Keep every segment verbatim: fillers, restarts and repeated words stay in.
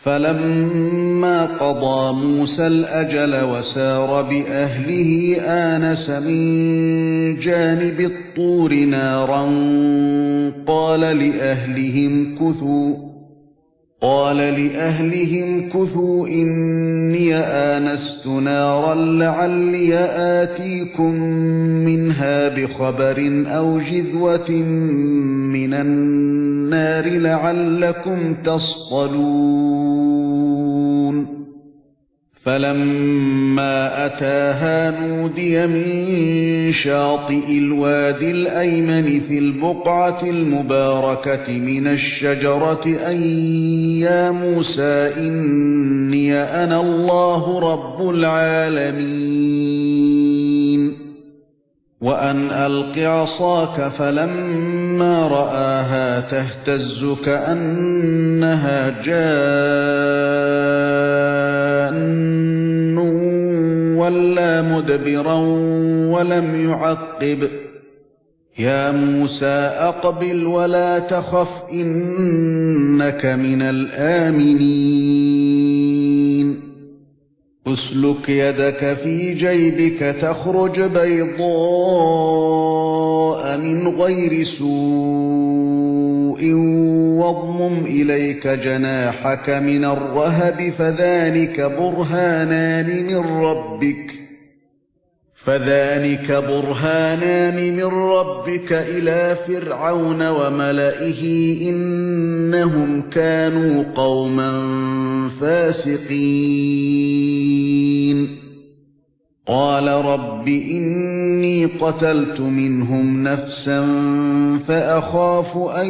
فَلَمَّا قَضَى مُوسَى الْأَجَلَ وَسَارَ بِأَهْلِهِ آنَسَ مِن جَانِبِ الطُّورِ نَارًا قَالَ لِأَهْلِهِ امْكُثُوا قَالَ لِأَهْلِهِ امْكُثُوا إِنِّي آنَسْتُ نَارًا لَعَلِّي آتِيكُم مِّنْهَا بِخَبَرٍ أَوْ جِذْوَةٍ مِّنَ النَّارِ لَعَلَّكُمْ تَصْطَلُونَ فَلَمَّا أَتَاهَا نُودِيَ مِن شَاطِئِ الْوَادِ الْأَيْمَنِ فِي الْبُقْعَةِ الْمُبَارَكَةِ مِنَ الشَّجَرَةِ أَن يَا مُوسَى إِنِّي أَنَا اللَّهُ رَبُّ الْعَالَمِينَ وَأَنْ أَلْقِ عَصَاكَ فَلَمَّا رَآهَا تَهْتَزُّ كَأَنَّهَا جَانٌّ وَلَّى مُدْبِرًا وَلَمْ يُعَقِّبْ يَا مُوسَى أَقْبِلْ وَلَا تَخَفْ إِنَّكَ مِنَ الْآمِنِينَ اسْلُكْ يَدَكَ فِي جَيْبِكَ تَخْرُجْ بَيْضَاءَ مِنْ غَيْرِ سُوءٍ وَاضْمُمْ إِلَيْكَ جَنَاحَكَ مِنَ الرَّهْبِ فَذَلِكَ بُرْهَانَانِ مِنْ رَبِّكَ فَذَلِكَ بُرْهَانَانِ مِنْ رَبِّكَ إِلَى فِرْعَوْنَ وَمَلَئِهِ إِنَّهُمْ كَانُوا قَوْمًا فَاسِقِينَ قَالَ رَبِّ إِنِّي قَتَلْتُ مِنْهُمْ نَفْسًا فَأَخَافُ أَنْ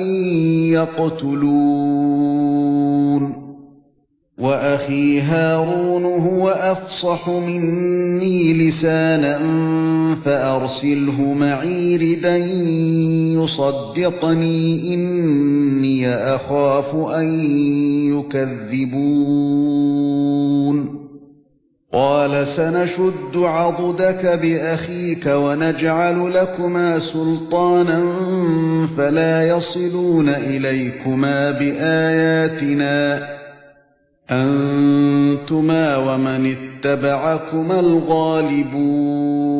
يَقْتُلُونِ وَأَخِي هَارُونُ هُوَ أَفْصَحُ مِنِّي لِسَانًا فَأَرْسِلْهُ مَعِي رِدًا يُصَدِّقُنِي إِنِّي أَخَافُ أَنْ يُكَذِّبُونِ قَالَ سَنَشُدُّ عَضُدَكَ بِأَخِيكَ وَنَجْعَلُ لَكُمَا سُلْطَانًا فَلَا يَصِلُونَ إِلَيْكُمَا بِآيَاتِنَا أَنْتُمَا وَمَنِ اتَّبَعَكُمَا الْغَالِبُونَ